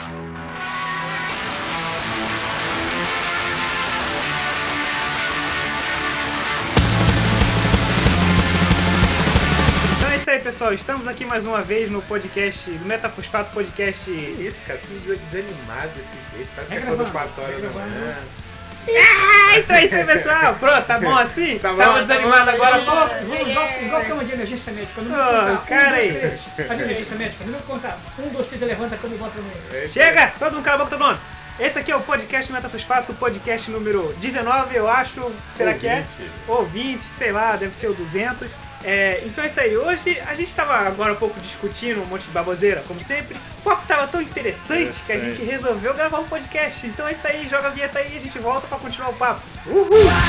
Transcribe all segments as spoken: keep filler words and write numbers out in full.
É isso aí, pessoal, estamos aqui mais uma vez no podcast, no Metafosfato Podcast. Que isso, cara, assim desanimado desse jeito, parece que é todas quatro horas da manhã. Ah, então é isso aí, pessoal. Pronto, tá bom assim? Tá bom, Tava tá desanimado bom. agora há pouco? Vamos, igual, igual cama de emergência médica. Número Ô, contar. cara um, aí. dois, três. Cadê a emergência médica? Número contar. Um, dois, três, levanta a cama e bota pra mim. Chega! Todo mundo cala a boca, todo mundo. Esse aqui é o podcast Metafosfato, o podcast número dezenove, eu acho. Será Ou que é? vinte. Ou vinte, sei lá, deve ser o duzentos. É, então é isso aí. Hoje a gente tava agora um pouco discutindo um monte de baboseira, como sempre. O papo tava tão interessante que a gente resolveu gravar um podcast. Então é isso aí, joga a vinheta aí e a gente volta pra continuar o papo. Uhul!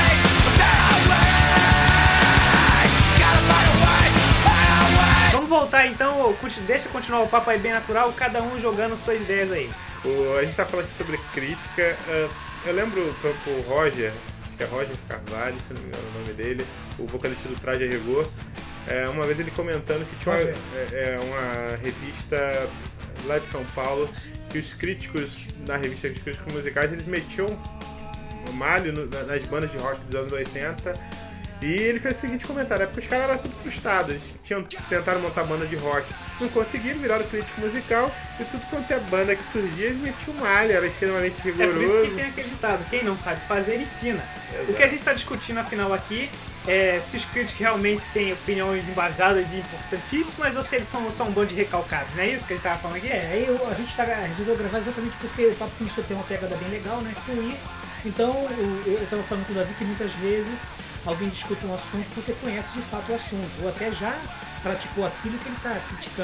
Vamos voltar então, deixa eu continuar o papo aí bem natural, cada um jogando suas ideias aí. O, a gente tá falando aqui sobre crítica. Uh, eu lembro o, o Roger, acho que é Roger Carvalho, se não me engano o nome dele, o vocalista do Traje a Rigor, é, uma vez ele comentando que tinha uma, é, uma revista lá de São Paulo, que os críticos, na revista de críticos musicais, eles metiam um malho no, nas bandas de rock dos anos oitenta. E ele fez o seguinte comentário, é porque os caras eram tudo frustrados, eles tinham, tentaram montar banda de rock, não conseguiram, viraram crítico musical, e tudo quanto é banda que surgia, eles metiam malha, era extremamente É rigoroso. por isso que tem aquele ditado, quem não sabe fazer, ensina. Exato. O que a gente está discutindo afinal aqui é se os críticos realmente têm opiniões embasadas e importantíssimas ou se eles são, são um bando de recalcados, não é isso que a gente estava falando aqui? É, aí eu- a gente tá, resolveu gravar exatamente porque o papo começou a ter uma pegada bem legal, né? Fluir. Então, o- eu estava falando com o Davi que muitas vezes alguém discute um assunto porque conhece de fato o assunto, ou até já praticou aquilo que ele está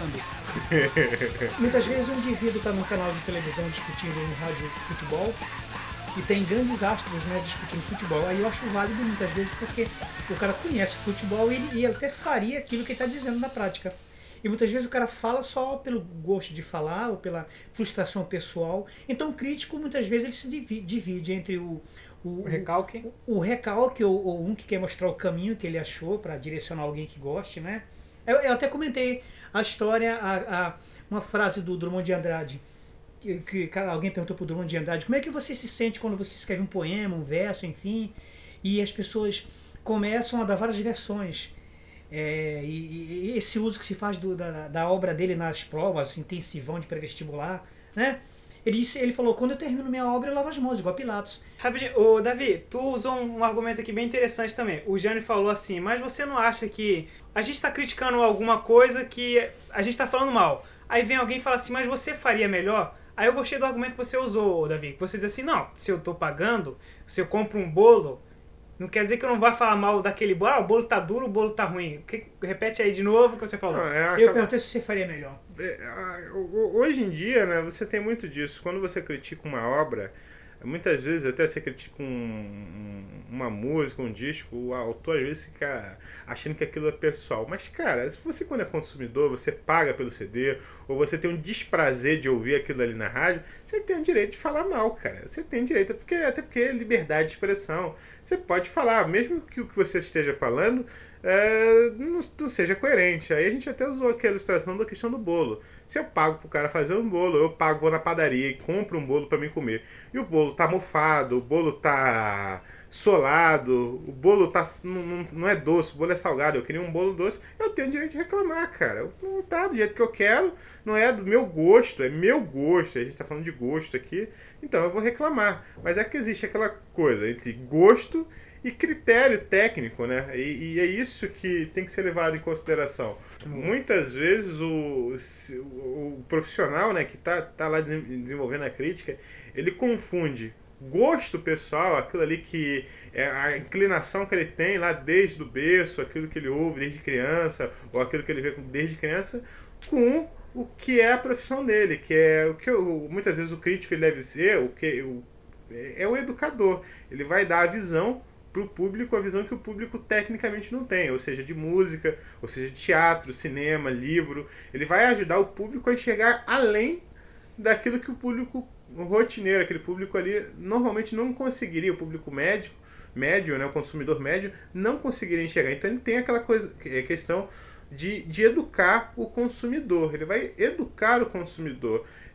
criticando. Muitas vezes um indivíduo está num canal de televisão discutindo um rádio futebol e tem grandes astros, né, discutindo futebol. Aí eu acho válido muitas vezes porque o cara conhece futebol e ele, e ele até faria aquilo que ele está dizendo na prática. E muitas vezes o cara fala só pelo gosto de falar ou pela frustração pessoal. Então o crítico muitas vezes ele se divi- divide entre o, o, O recalque. o, o recalque ou, ou um que quer mostrar o caminho que ele achou para direcionar alguém que goste, né? Eu, eu até comentei a história, a, a, uma frase do Drummond de Andrade, que, que alguém perguntou pro Drummond de Andrade como é que você se sente quando você escreve um poema, um verso, enfim, e as pessoas começam a dar várias versões. É, e, e esse uso que se faz do, da, da obra dele nas provas, intensivão de pré-vestibular, né? Ele, disse, ele falou, quando eu termino minha obra eu lavo as mãos, igual Pilatos. Rapidinho, ô Davi, tu usou um argumento aqui bem interessante também. O Jânio falou assim, mas você não acha que a gente está criticando alguma coisa que a gente está falando mal? Aí vem alguém e fala assim, mas você faria melhor? Aí eu gostei do argumento que você usou, Davi, que você diz assim, não, se eu tô pagando, se eu compro um bolo, não quer dizer que eu não vá falar mal daquele bolo, ah, o bolo tá duro, o bolo tá ruim. Que, repete aí de novo o que você falou. Não, é Eu aquela- perguntei se você faria melhor. É, a- o- Hoje em dia, né, você tem muito disso. Quando você critica uma obra, muitas vezes até você critica um- um- uma música, um disco, o autor às vezes fica achando que aquilo é pessoal. Mas, cara, se você quando é consumidor, você paga pelo C D, ou você tem um desprazer de ouvir aquilo ali na rádio, você tem o direito de falar mal, cara. Você tem direito, porque, até porque é liberdade de expressão. Você pode falar, mesmo que o que você esteja falando é, não, não seja coerente. Aí a gente até usou aquela ilustração da questão do bolo. Se eu pago pro cara fazer um bolo, eu pago, vou na padaria e compro um bolo para mim comer. E o bolo tá mofado, o bolo tá solado, o bolo tá, não, não, não é doce, o bolo é salgado, eu queria um bolo doce, eu tenho o direito de reclamar, cara. Não tá do jeito que eu quero, não é do meu gosto, é meu gosto, a gente tá falando de gosto aqui, então eu vou reclamar. Mas é que existe aquela coisa entre gosto e critério técnico, né? E, e é isso que tem que ser levado em consideração. Muitas vezes o, o, o profissional, né, que tá, tá lá desenvolvendo a crítica, ele confunde gosto pessoal, aquilo ali que é a inclinação que ele tem lá desde o berço, aquilo que ele ouve desde criança, ou aquilo que ele vê desde criança, com o que é a profissão dele, que é o que eu, muitas vezes o crítico ele deve ser, o que o, é o educador. Ele vai dar a visão para o público, a visão que o público tecnicamente não tem, ou seja, de música, ou seja, de teatro, cinema, livro. Ele vai ajudar o público a enxergar além daquilo que o público rotineiro, aquele público ali, normalmente não conseguiria, o público médio, médio, né, o consumidor médio, não conseguiria enxergar. Então ele tem aquela coisa, é questão de, de educar o consumidor, ele vai educar o consumidor.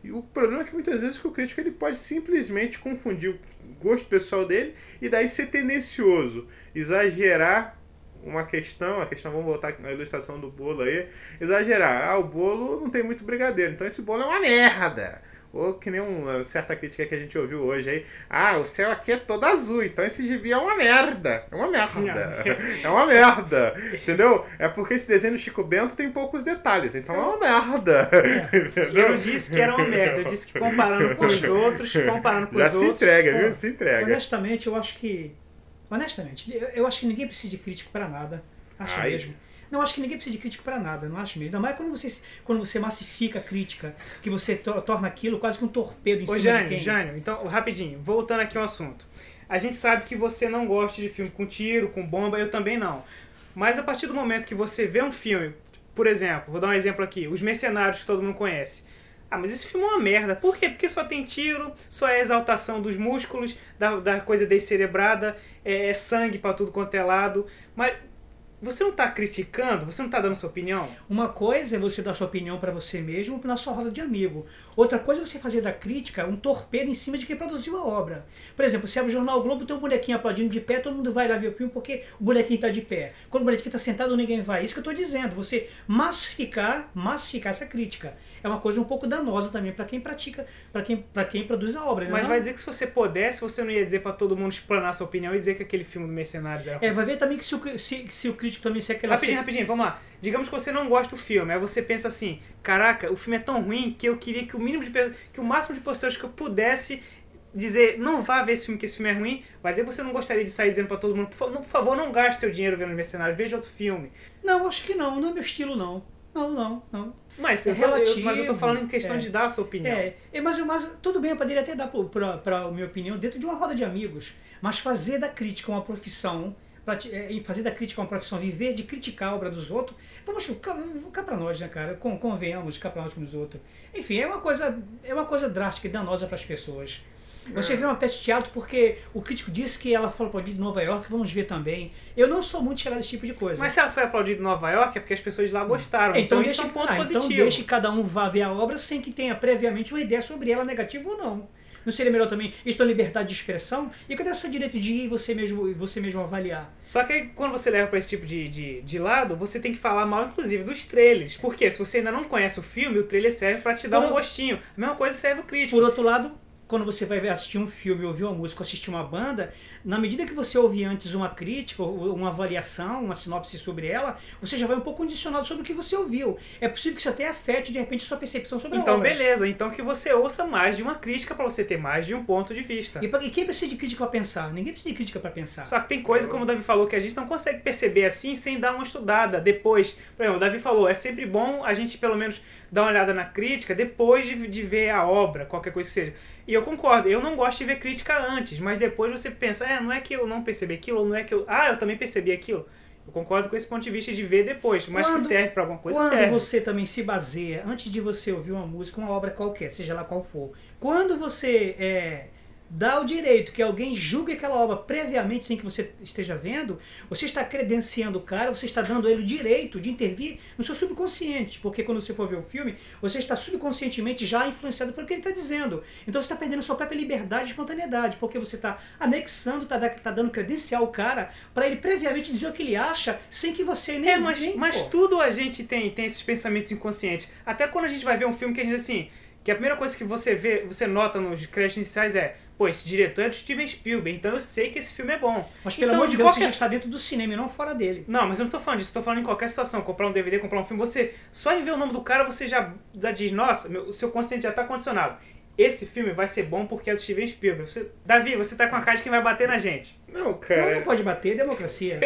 E o problema é que muitas vezes que o crítico ele pode simplesmente confundir o gosto pessoal dele e daí ser tendencioso, exagerar uma questão, a questão, vamos voltar na ilustração do bolo aí, exagerar, ah, o bolo não tem muito brigadeiro, então esse bolo é uma merda. Ou que nem uma certa crítica que a gente ouviu hoje aí, ah, o céu aqui é todo azul, então esse gibi é uma merda, é uma merda, é uma merda, entendeu? É porque esse desenho do Chico Bento tem poucos detalhes, então é uma merda. É. Eu não disse que era uma merda, eu disse que comparando com os outros, comparando com Já os se outros... entrega, Pô, viu? Se entrega. Honestamente, eu acho que... Honestamente, eu, eu acho que ninguém precisa de crítico pra nada. Acho Ai. mesmo. Não, acho que ninguém precisa de crítico pra nada, não acho mesmo. Ainda mais quando você, quando você massifica a crítica, que você to, torna aquilo quase que um torpedo em Ô, cima Jânio, de quem... Jânio, então, rapidinho, voltando aqui ao assunto. A gente sabe que você não gosta de filme com tiro, com bomba, eu também não. Mas a partir do momento que você vê um filme, por exemplo, vou dar um exemplo aqui, Os Mercenários, que todo mundo conhece. Ah, mas esse filme é uma merda. Por quê? Porque só tem tiro, só é exaltação dos músculos, da, da coisa descerebrada, é, é sangue pra tudo quanto é lado. Mas você não tá criticando? Você não tá dando sua opinião? Uma coisa é você dar sua opinião pra você mesmo na sua roda de amigo. Outra coisa é você fazer da crítica um torpedo em cima de quem produziu a obra. Por exemplo, você abre o Jornal Globo, tem um bonequinho aplaudindo de pé, todo mundo vai lá ver o filme porque o bonequinho tá de pé. Quando o bonequinho tá sentado, ninguém vai. Isso que eu tô dizendo. Você massificar, massificar essa crítica. É uma coisa um pouco danosa também pra quem pratica, pra quem, pra quem produz a obra. Mas não? vai dizer que se você pudesse, você não ia dizer pra todo mundo explanar sua opinião e dizer que aquele filme do Mercenários era ruim. É, vai ver também que se o, se, se o crítico também se aquela... Rapidinho, rapidinho, vamos lá. Digamos que você não gosta do filme, aí você pensa assim, caraca, o filme é tão ruim que eu queria que o mínimo de que o máximo de pessoas que eu pudesse dizer, não vá ver esse filme, que esse filme é ruim, mas aí você não gostaria de sair dizendo pra todo mundo, por favor, por favor não gaste seu dinheiro vendo Mercenários, veja outro filme. Não, acho que não, não é meu estilo não. Não, não, não. Mas, É eu, tô- eu- relativo, mas eu tô falando em questão é. de dar a sua opinião. É, é, mas, mas tudo bem, eu poderia até dar para a minha opinião dentro de uma roda de amigos, mas fazer da crítica uma profissão, pra, ti- é, e fazer da crítica uma profissão, viver de criticar a obra dos outros, vamos cá, cá para nós, né, cara? Con, convenhamos, cá para nós com os outros. Enfim, é uma coisa, é uma coisa drástica e danosa para as pessoas. Você vê uma peça de teatro porque o crítico disse que ela foi aplaudida em Nova York, vamos ver também. Eu não sou muito chegado a esse tipo de coisa. Mas se ela foi aplaudida em Nova York é porque as pessoas de lá gostaram. Então, Então, isso deixa, é um ponto ah, positivo. então deixe que cada um vá ver a obra sem que tenha previamente uma ideia sobre ela, negativa ou não. Não seria melhor também isso da liberdade de expressão? E cadê o seu direito de ir e você mesmo, você mesmo avaliar? Só que aí, quando você leva pra esse tipo de, de, de lado, você tem que falar mal, inclusive, dos trailers. Porque se você ainda não conhece o filme, o trailer serve pra te dar Por um o- gostinho. A mesma coisa serve o crítico. Por outro lado, quando você vai ver- assistir um filme, ouvir uma música, assistir uma banda, na medida que você ouvir antes uma crítica, ou uma avaliação, uma sinopse sobre ela, você já vai um pouco condicionado sobre o que você ouviu. É possível que isso até afete, de repente, sua percepção sobre a Então, obra. beleza. Então que você ouça mais de uma crítica pra você ter mais de um ponto de vista. E, pra- e quem precisa de crítica para pensar? Ninguém precisa de crítica para pensar. Só que tem coisa, como o Davi falou, que a gente não consegue perceber assim sem dar uma estudada depois. Por exemplo, o Davi falou, é sempre bom a gente pelo menos dar uma olhada na crítica depois de, de ver a obra, qualquer coisa que seja. E eu concordo, eu não gosto de ver crítica antes, mas depois você pensa, é, não é que eu não percebi aquilo, ou não é que eu... Ah, eu também percebi aquilo. Eu concordo com esse ponto de vista de ver depois, mas Quando- que serve pra alguma coisa, Quando serve. você também se baseia, antes de você ouvir uma música, uma obra qualquer, seja lá qual for, quando você é, dá o direito que alguém julgue aquela obra previamente sem que você esteja vendo, você está credenciando o cara, você está dando a ele o direito de intervir no seu subconsciente, porque quando você for ver o filme, você está subconscientemente já influenciado pelo que ele está dizendo. Então você está perdendo sua própria liberdade e espontaneidade, porque você está anexando, está tá dando credencial ao cara para ele previamente dizer o que ele acha, sem que você nem É, mas, nem, mas pô. tudo a gente tem, tem esses pensamentos inconscientes. Até quando a gente vai ver um filme que a gente, assim, que a primeira coisa que você vê, você nota nos créditos iniciais é, pô, esse diretor é do Steven Spielberg, então eu sei que esse filme é bom. Mas pelo Então, amor de de Deus, você qualquer- já está dentro do cinema e não fora dele. Não, mas eu não tô falando disso, eu tô falando em qualquer situação, comprar um D V D, comprar um filme, você, só em ver o nome do cara, você já, já diz, nossa, meu, o seu consciente já tá condicionado. Esse filme vai ser bom porque é do Steven Spielberg. Você, Davi, você tá com a cara de quem vai bater na gente. Não, Não, cara. não pode bater, é democracia.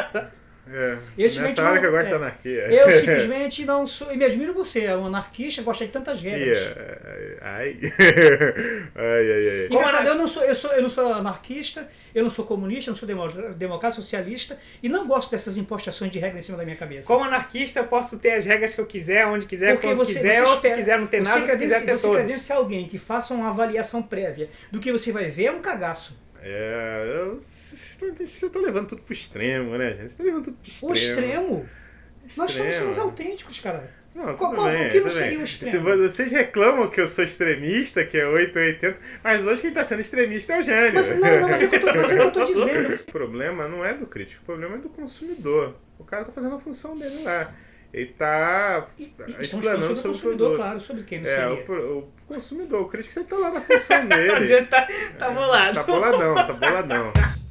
É, Eu simplesmente nessa hora não- que eu gosto é. da anarquia. Eu simplesmente não sou. E me admiro você, é um anarquista, gosta de tantas regras. Yeah. Ai. ai, ai, ai. Engraçado, eu não, sou, eu, sou, eu não sou anarquista, eu não sou comunista, eu não sou demo- democrata, socialista, e não gosto dessas impostações de regra em cima da minha cabeça. Como anarquista, eu posso ter as regras que eu quiser, onde quiser, Porque quando você, quiser, você ou se espera- quiser não ter você nada, se quiser credencia- ter você todos. credencia alguém que faça uma avaliação prévia do que você vai ver é um cagaço. É, eu- você tá levando tudo pro extremo, né, gente? Você tá levando tudo pro extremo. O extremo. Nós somos, Extremo. somos autênticos, cara. Não, tudo Qual- qual- bem, o que não tudo seria bem. o extremo? Se vo- vocês reclamam que eu sou extremista, que é oito ou oitenta, mas hoje quem tá sendo extremista é o Jânio. Mas, não, não, mas é o que eu tô, mas é o que eu tô dizendo. O problema não é do crítico, o problema é do consumidor. O cara tá fazendo a função dele lá. Ele tá E, e estamos explanando falando sobre o sobre o consumidor, produto. claro, sobre quem não É, seria. o, pro- o consumidor, o crítico sempre tá lá na função O dele. Jânio tá, tá bolado. Tá boladão, tá boladão.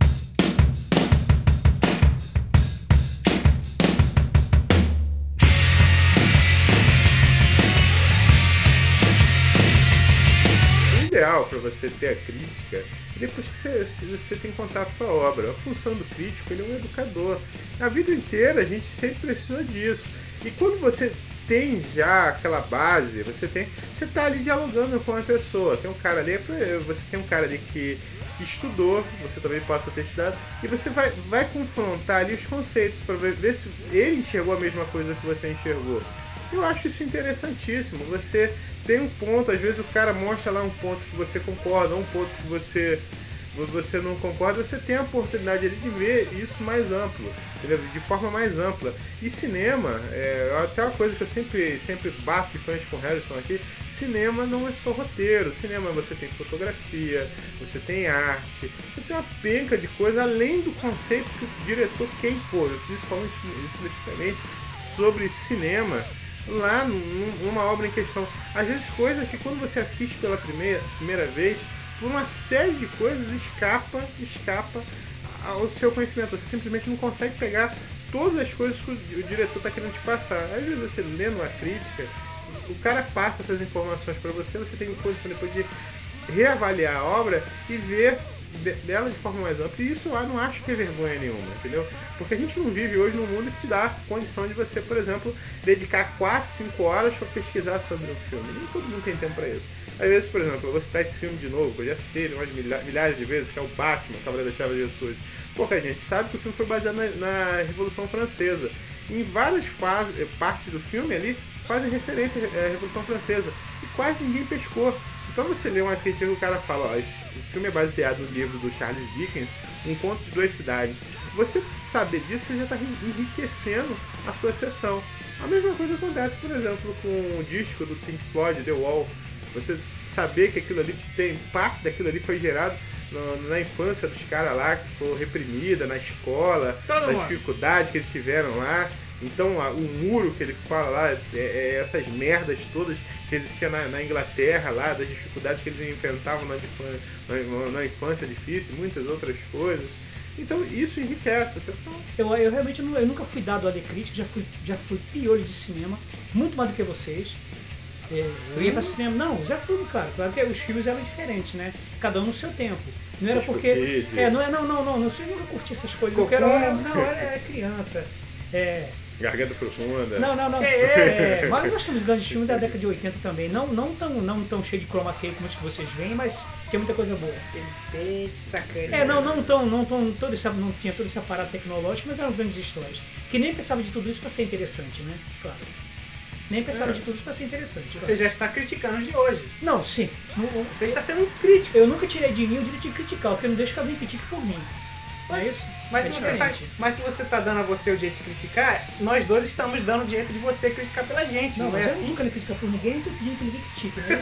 O ideal para você ter a crítica é depois que você, você tem contato com a obra. A função do crítico, ele é um educador. A vida inteira a gente sempre precisou disso. E quando você tem já aquela base, você tem, você tá ali dialogando com a pessoa. Tem um cara ali, você tem um cara ali que, que estudou, você também passa a ter estudado, e você vai, vai confrontar ali os conceitos para ver, ver se ele enxergou a mesma coisa que você enxergou. Eu acho isso interessantíssimo. Você tem um ponto, às vezes o cara mostra lá um ponto que você concorda, um ponto que você, você não concorda, você tem a oportunidade ali de ver isso mais amplo, entendeu? De forma mais ampla. E cinema, é até uma coisa que eu sempre, sempre bato de frente com o Harrison aqui, cinema não é só roteiro, cinema você tem fotografia, você tem arte, você tem uma penca de coisa além do conceito que o diretor quer impor, principalmente, especificamente sobre cinema, lá numa obra em questão. Às vezes coisa que quando você assiste pela primeira, primeira vez, por uma série de coisas escapa, escapa ao seu conhecimento. Você simplesmente não consegue pegar todas as coisas que o diretor está querendo te passar. Às vezes você lendo uma crítica, o cara passa essas informações para você, você tem condição depois de reavaliar a obra e ver dela de forma mais ampla, e isso eu não acho que é vergonha nenhuma, entendeu? Porque a gente não vive hoje num mundo que te dá condição de você, por exemplo, dedicar quatro, cinco horas para pesquisar sobre um filme. Nem todo mundo tem tempo para isso. Às vezes, por exemplo, eu vou citar esse filme de novo, eu já citei ele umas milhares de vezes, que é o Batman, Cavaleiro das Trevas de Jesus. Pouca gente sabe que o filme foi baseado na, na Revolução Francesa. E em várias fases, partes do filme ali fazem referência à Revolução Francesa, e quase ninguém pescou. Então você lê uma crítica e o cara fala, ó, esse filme é baseado no livro do Charles Dickens, Um Conto de Duas Cidades. Você saber disso, você já está enriquecendo a sua sessão. A mesma coisa acontece, por exemplo, com o disco do Pink Floyd, The Wall. Você saber que aquilo ali tem parte daquilo ali foi gerado no, na infância dos caras lá, que foi reprimida na escola, Todo das mundo. dificuldades que eles tiveram lá. Então a, o muro que ele fala lá, é, é essas merdas todas que existiam na, na Inglaterra lá, das dificuldades que eles enfrentavam na, na, na infância difícil, muitas outras coisas. Então isso enriquece. Você fala, Eu, eu realmente não, eu nunca fui dado a ler crítica, já fui, já fui piolho de cinema, muito mais do que vocês. É, eu ia pra cinema, não, já fui, cara. Claro que os filmes eram diferentes, né? Cada um no seu tempo. Não era Seus porque. cookies. É, não é, não, não, não, não, eu nunca curti essas coisas. Eu quero, não, era, era criança. É. Garganta profunda. Não, não, não. Que É, mas nós temos grandes filmes da década de oitenta também. Não, não, tão, não tão cheio de chroma key como os que vocês veem, mas tem muita coisa boa. Tem sacanagem. É, não, não tão, não tão, todo esse, não tinha todo esse aparato tecnológico, mas eram grandes histórias. Que nem pensava de tudo isso pra ser interessante, né? Claro. Nem pensava É. de tudo isso pra ser interessante. Você Claro. já está criticando os de hoje. Não, sim. Não- não- Você está sendo um crítico. Eu nunca tirei de mim o direito de criticar, porque eu não deixo que alguém critique por mim. Não é isso? Mas, É se você tá, diferente. mas se você tá dando a você o direito de criticar, nós dois estamos dando o direito de você criticar pela gente. Não, Não, mas é eu assim? não tô querendo criticar por ninguém, nem tô pedindo que ninguém critique, não é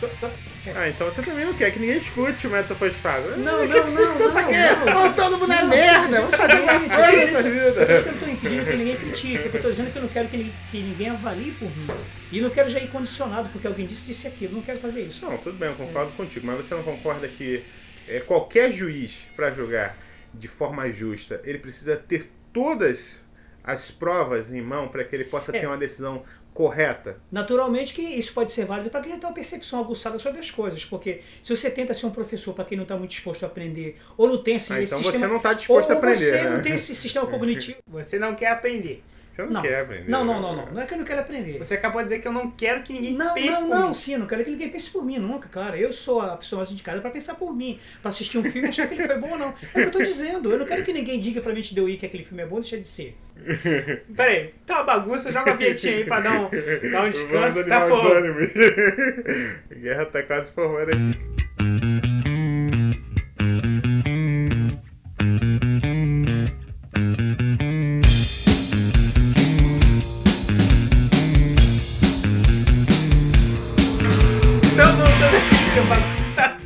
isso? Ah, então você também não quer que ninguém escute o Metafosfado. Não, que não, esse não, tanto não, aqui? não. Vamos todo mundo na Não, merda, eu vamos tô fazer dizendo alguma o seguinte, coisa eu nessa tô- vida. Eu tô tô impedindo que ninguém critique, porque eu tô dizendo que eu não quero que ninguém, que ninguém avalie por mim. E não quero já ir condicionado, porque alguém disse, disse aquilo. Não quero fazer isso. Não, tudo bem, eu concordo contigo, mas você não concorda que é, qualquer juiz, para julgar de forma justa, ele precisa ter todas as provas em mão para que ele possa É. ter uma decisão correta? Naturalmente que isso pode ser válido para quem já tem uma percepção aguçada sobre as coisas, porque se você tenta ser um professor para quem não está muito disposto a aprender, ou não tem esse, Ah, esse então sistema... você não está disposto ou, a aprender, ou você né? não tem esse sistema cognitivo... Você não quer aprender. Você não, Não, quer aprender. não, não, não, não. Não é que eu não quero aprender. Você acabou de dizer que eu não quero que ninguém Não, pense não, por não, mim. sim, eu não quero que ninguém pense por mim, nunca, cara. Eu sou a pessoa mais indicada para pensar por mim, para assistir um filme e achar que ele foi bom ou não. É o que eu tô dizendo. Eu não quero que ninguém diga pra mim te deu i que aquele filme é bom, deixa de ser. Pera aí, tá uma bagunça, joga a vinhetinha aí pra dar um, dar um Vamos descanso. animar Tá os fogo. ânimos. A guerra tá quase formando aqui.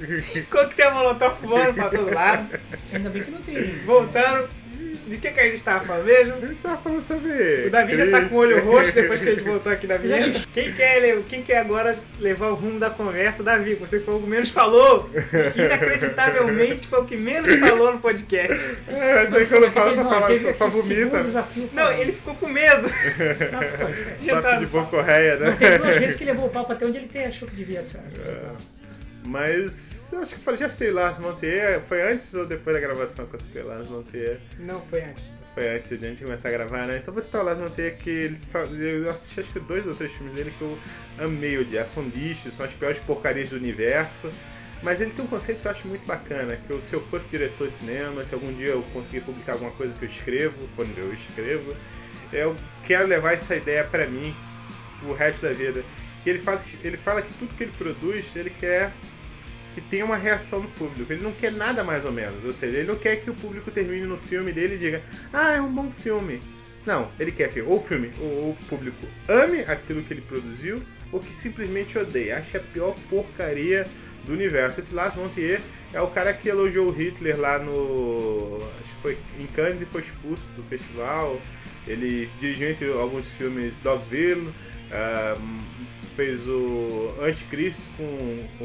Coquetel Molotov voando pra todo lado. Ainda bem que não tem. Voltando, de que, que a gente estava falando mesmo? A gente tava falando sobre... O Davi já tá com o olho roxo depois que a gente voltou aqui da vinheta. Quem quer, quem quer agora levar o rumo da conversa? Davi, você foi o que menos falou. Inacreditavelmente foi o que menos falou no podcast. É, daí quando fala, só, Não, fala, teve só, só esse segundo vomita. desafio Não, falando. ele ficou com medo. Não, ficou, isso é. Saco de bocorreia, né? Não, teve duas vezes que levou o papo até onde ele tem, achou que devia ser. Mas acho que eu já citei Lars Montier. Foi antes ou depois da gravação que eu citei Lars Montier? Não, foi antes. Foi antes de a gente começar a gravar, né? Então vou citar o Lars Montier, que ele só, eu assisti acho que dois ou três filmes dele que eu amei odiar. São lixos, são as piores porcarias do universo. Mas ele tem um conceito que eu acho muito bacana, que eu, se eu fosse diretor de cinema, se algum dia eu conseguir publicar alguma coisa que eu escrevo, quando eu escrevo, eu quero levar essa ideia pra mim pro resto da vida. E ele fala, ele fala que tudo que ele produz, ele quer que tenha uma reação do público. Ele não quer nada mais ou menos. Ou seja, ele não quer que o público termine no filme dele e diga, ah, é um bom filme. Não, ele quer que ou o filme ou o público ame aquilo que ele produziu ou que simplesmente odeie. Acha a pior porcaria do universo. Esse Lars Montier é o cara que elogiou o Hitler lá no... acho que foi em Cannes e foi expulso do festival. Ele dirigiu entre alguns filmes Dogville, uh, fez o Anticristo com, com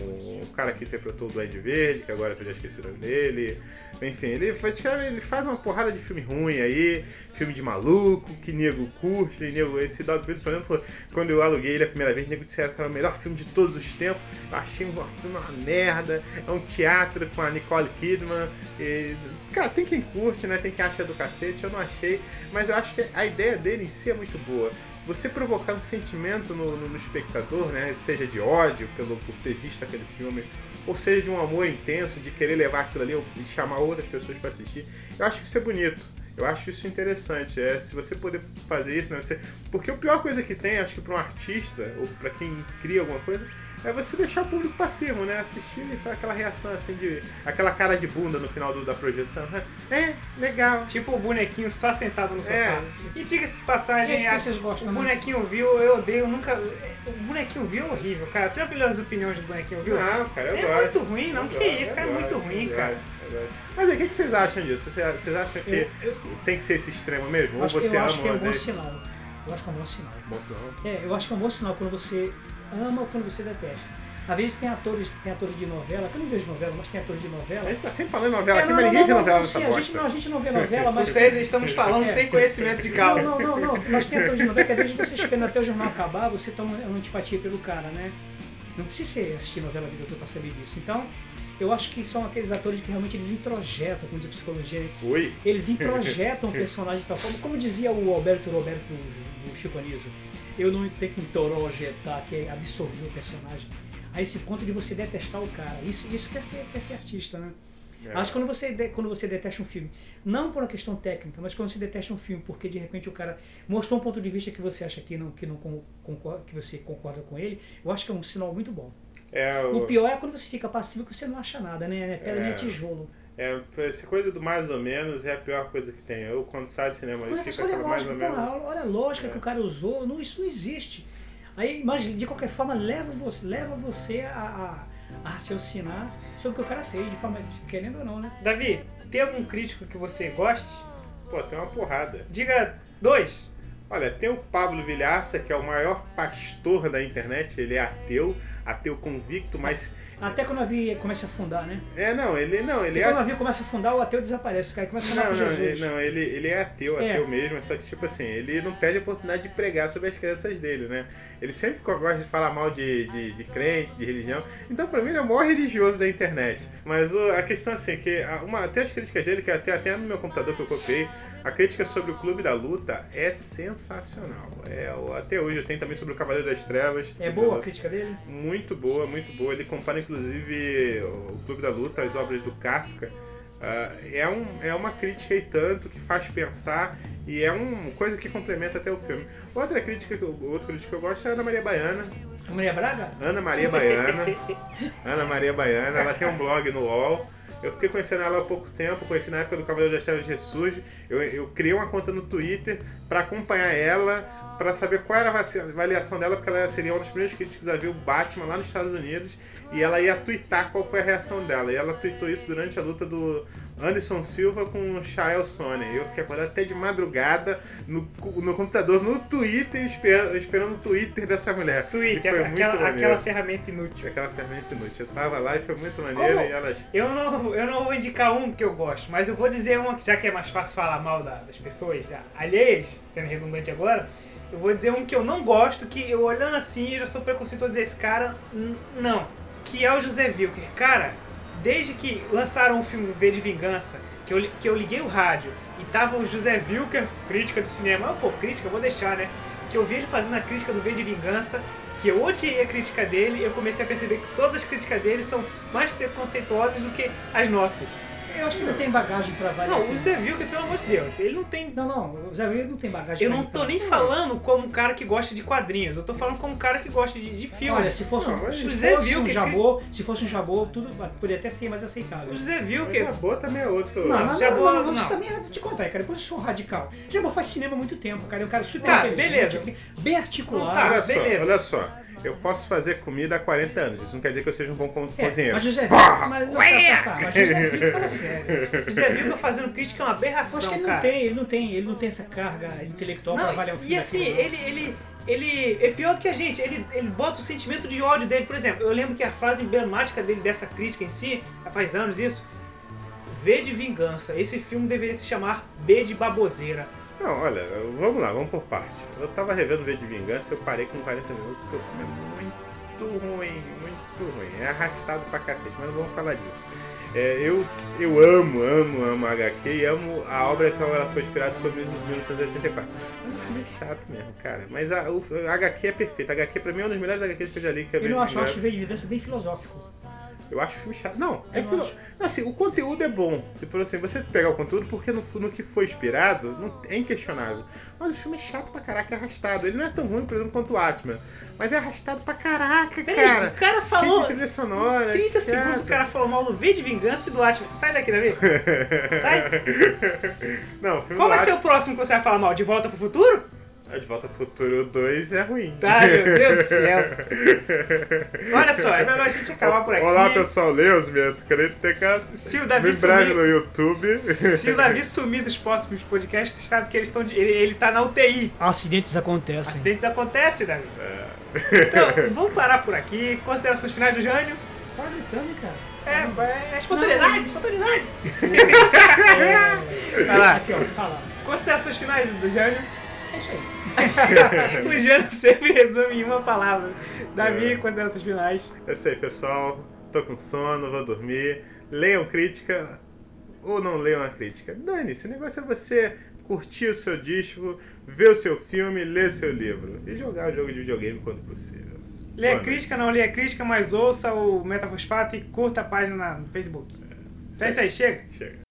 o cara que interpretou o Duende Verde, que agora eu já esqueci o nome dele. Enfim, ele faz, ele faz uma porrada de filme ruim aí, filme de maluco, que nego curte. Nego, esse Dogville, por exemplo, quando eu aluguei ele a primeira vez, nego disseram que era o melhor filme de todos os tempos. Eu achei um filme uma merda, é um teatro com a Nicole Kidman. E, cara, tem quem curte, né? Tem quem acha do cacete, eu não achei, mas eu acho que a ideia dele em si é muito boa. Você provocar um sentimento no, no, no espectador, né? Seja de ódio pelo, por ter visto aquele filme, ou seja de um amor intenso, de querer levar aquilo ali e chamar outras pessoas para assistir. Eu acho que isso é bonito. Eu acho isso interessante. É, se você poder fazer isso, né? Você, porque a pior coisa que tem, acho que para um artista, ou para quem cria alguma coisa, é você deixar o público passivo, né? Assistindo e fazer aquela reação assim de... aquela cara de bunda no final do, da projeção. É, legal. Tipo o bonequinho só sentado no sofá. É. E diga-se de passagem, Esse que a- vocês gostam, o né? bonequinho viu, eu odeio, nunca... O bonequinho viu é horrível, cara. Você já viu as opiniões do bonequinho viu? Não, cara, eu é gosto. muito ruim, não? Eu Que gosto, isso, cara, eu é muito gosto, ruim, eu cara. gosto, eu gosto. Mas aí, o que que vocês acham disso? Vocês vocês acham que Eu- eu- tem que ser esse extremo mesmo? Ou Acho que- você eu ama acho que é ou um bom odeia? sinal. Eu acho que é um bom sinal. Bom sinal. É, eu acho que é um bom sinal quando você ama ou quando você detesta. Às vezes tem atores, tem atores de novela, que eu não vejo novela, mas tem atores de novela. A gente tá sempre falando novela É, aqui, não, mas não, ninguém não, vê não, novela não, nessa sim, a bosta. gente, não, a gente não vê novela, mas... Vocês estamos falando É. sem conhecimento de Não, causa. não, não, não, mas tem atores de novela que às vezes você esperando até o jornal acabar, você toma uma antipatia pelo cara, né? Não precisa ser assistir novela a vida toda pra saber disso. Então, eu acho que são aqueles atores que realmente eles introjetam, como diz a psicologia, né? Oi? Eles introjetam o personagem de tal forma, como dizia o Alberto Roberto do, do Chico Anísio, eu não tenho que introjetar, que é absorver o personagem, a esse ponto de você detestar o cara. Isso, isso quer ser, quer ser artista, né? É. Acho que quando você, de- quando você detesta um filme, não por uma questão técnica, mas quando você detesta um filme porque de repente o cara mostrou um ponto de vista que você acha que não, que não con- concorda, que você concorda com ele, eu acho que é um sinal muito bom. É, O pior é quando você fica passivo que você não acha nada, né? É pedra É. nem tijolo. É, essa coisa do mais ou menos é a pior coisa que tem. Eu, quando saio do cinema, Mas fica essa olha a aquela mais ou lógica, menos... porra, olha a lógica É. que o cara usou, não, isso não existe. Aí, mas de qualquer forma, leva você, leva você a, a, a raciocinar sobre o que o cara fez, de forma, querendo ou não, né? Davi, tem algum crítico que você goste? Pô, tem uma porrada. Diga dois. Olha, tem o Pablo Vilhaça, que é o maior pastor da internet. Ele é ateu, ateu convicto, mas... Até quando a navio começa a afundar, né? É, não, ele não, ele Porque é... quando o navio começa a afundar, o ateu desaparece, o cara começa a falar Não, com não, Jesus. ele, não ele, ele é ateu, É. ateu mesmo, só que tipo assim, ele não perde a oportunidade de pregar sobre as crenças dele, né? Ele sempre gosta de falar mal de, de, de crente, de religião, então pra mim ele é o maior religioso da internet. Mas o, a questão assim, que a- uma, até as críticas dele, que até, até no meu computador que eu copiei, a crítica sobre o Clube da Luta é sensacional. É, o- até hoje eu tenho também sobre o Cavaleiro das Trevas. É Clube boa da a Luta. crítica dele? Muito boa, muito boa. Ele compara inclusive o Clube da Luta, as obras do Kafka. Ah, é, um, é uma crítica e tanto que faz pensar e é uma coisa que complementa até o filme. Outra crítica que eu, outra crítica que eu gosto é a Ana Maria Baiana, Maria Braga? Ana Maria Baiana. Ana Maria Baiana, ela tem um blog no U O L. Eu fiquei conhecendo ela há pouco tempo, conheci na época do Cavaleiro das Trevas Ressurge. Eu, eu criei uma conta no Twitter para acompanhar ela, para saber qual era a avaliação dela, porque ela seria uma das primeiras críticas a ver o Batman lá nos Estados Unidos, e ela ia twittar qual foi a reação dela. E ela tweetou isso durante a luta do Anderson Silva com o Chael Sonnen. Eu fiquei acordado até de madrugada no, no computador, no Twitter, esperando, esperando o Twitter dessa mulher. Twitter, foi aquela, muito aquela ferramenta inútil. Aquela ferramenta inútil. Eu tava lá e foi muito maneiro. Como? E elas... Eu não, eu não vou indicar um que eu gosto, mas eu vou dizer uma, já que é mais fácil falar mal da, das pessoas já alheias, sendo redundante agora, eu vou dizer um que eu não gosto, que eu olhando assim, eu já sou preconceituoso dizer esse cara, n- não, que é o José Wilker. Cara, desde que lançaram o filme V de Vingança, que eu, que eu liguei o rádio e tava o José Wilker, crítica do cinema, ah, pô, crítica, eu vou deixar, né? Que eu vi ele fazendo a crítica do V de Vingança, que eu odiei a crítica dele, eu comecei a perceber que todas as críticas dele são mais preconceituosas do que as nossas. Eu acho que não tem bagagem pra avaliar. Não, o filme. José Wilker, pelo amor de Deus, ele não tem... Não, não, o Zé Wilker não tem bagagem. Eu pra não tô pra- nem falando como um cara que gosta de quadrinhos, eu tô falando como um cara que gosta de, de filme. Olha, se fosse, Não, um, mas se o Zé fosse um Wilker- jabô, se fosse um jabô, tudo poderia até ser mais aceitável. O José O Wilker... Jabô também é outro. Não, não, Jabô, não, não, não. você também é te contar, cara. Depois eu sou um radical. Jabô faz cinema há muito tempo, cara. É um cara super Tá, inteligente, beleza. bem articulado. Não, tá. Olha só, beleza. olha só. Eu posso fazer comida há quarenta anos. Isso não quer dizer que eu seja um bom co- É, cozinheiro. mas José Wilker, mas, não, tá, tá, tá, mas José Wilker fala sério. O José Wilker fazendo crítica é uma Eu aberração, acho que ele cara. não tem, ele não tem, ele não tem essa carga intelectual pra Não, avaliar um filme. e assim, daquele, não. ele, ele, ele é pior do que a gente, ele, ele bota o sentimento de ódio dele. Por exemplo, eu lembro que a frase emblemática dele dessa crítica em si, já faz anos isso, V de Vingança, esse filme deveria se chamar B de Baboseira. Não, olha, vamos lá, vamos por parte. Eu tava revendo o V de Vingança, eu parei com quarenta minutos, porque o filme é muito ruim, muito ruim. É arrastado pra cacete, mas não vamos falar disso. É, eu, eu amo, amo, amo a H Q e amo a obra que ela foi inspirada, foi em mil novecentos e oitenta e quatro. Mas o filme é chato mesmo, cara. Mas a, o, a H Q é perfeita. A H Q pra mim é uma das melhores H Qs que eu já li, que é V Eu de não acho, eu acho Vingança. o V de Vingança bem filosófico. Eu acho o filme chato. Não, é Eu filo... acho. assim, o conteúdo é bom. Tipo assim, você pegar o conteúdo porque no, no que foi inspirado não, é inquestionável. Mas o filme é chato pra caraca, é arrastado. Ele não é tão ruim, por exemplo, quanto o Atman. Mas é arrastado pra caraca, Peraí, cara. o cara Cheio falou de trilha sonora. trinta chato. segundos o cara falou mal do V de Vingança e do Atman. Sai daqui, Davi. Sai. Não, o filme Qual do vai ser o Atman- próximo que você vai falar mal? De Volta pro Futuro? A De Volta ao Futuro dois é ruim. Tá, meu Deus do céu. Olha só, é melhor a gente acabar por aqui. Olá, pessoal. Leia os minhas críticas. Se o Davi Em breve sumir- no YouTube. Se o Davi sumir dos próximos podcasts, você sabe que eles estão de, ele, ele tá na U T I. Acidentes acontecem. Acidentes acontecem, Davi. Então, vamos parar por aqui. Considerações finais do Jânio? Fala gritando, cara. É, é espontaneidade, espontaneidade. É... Vai lá. Aqui, ó, fala. Considerações finais do Jânio? É isso aí. O Jânio sempre resume em uma palavra. Davi, É. considerações finais. É isso aí, pessoal. Tô com sono, vou dormir. Leiam crítica ou não leiam a crítica. Dane-se, o negócio é você curtir o seu disco, ver o seu filme, ler seu livro. E jogar o jogo de videogame quando possível. Lê a Boa crítica, noite. não lê a crítica, mas ouça o Metafosfato e curta a página no Facebook. Então é isso aí, chega. Chega.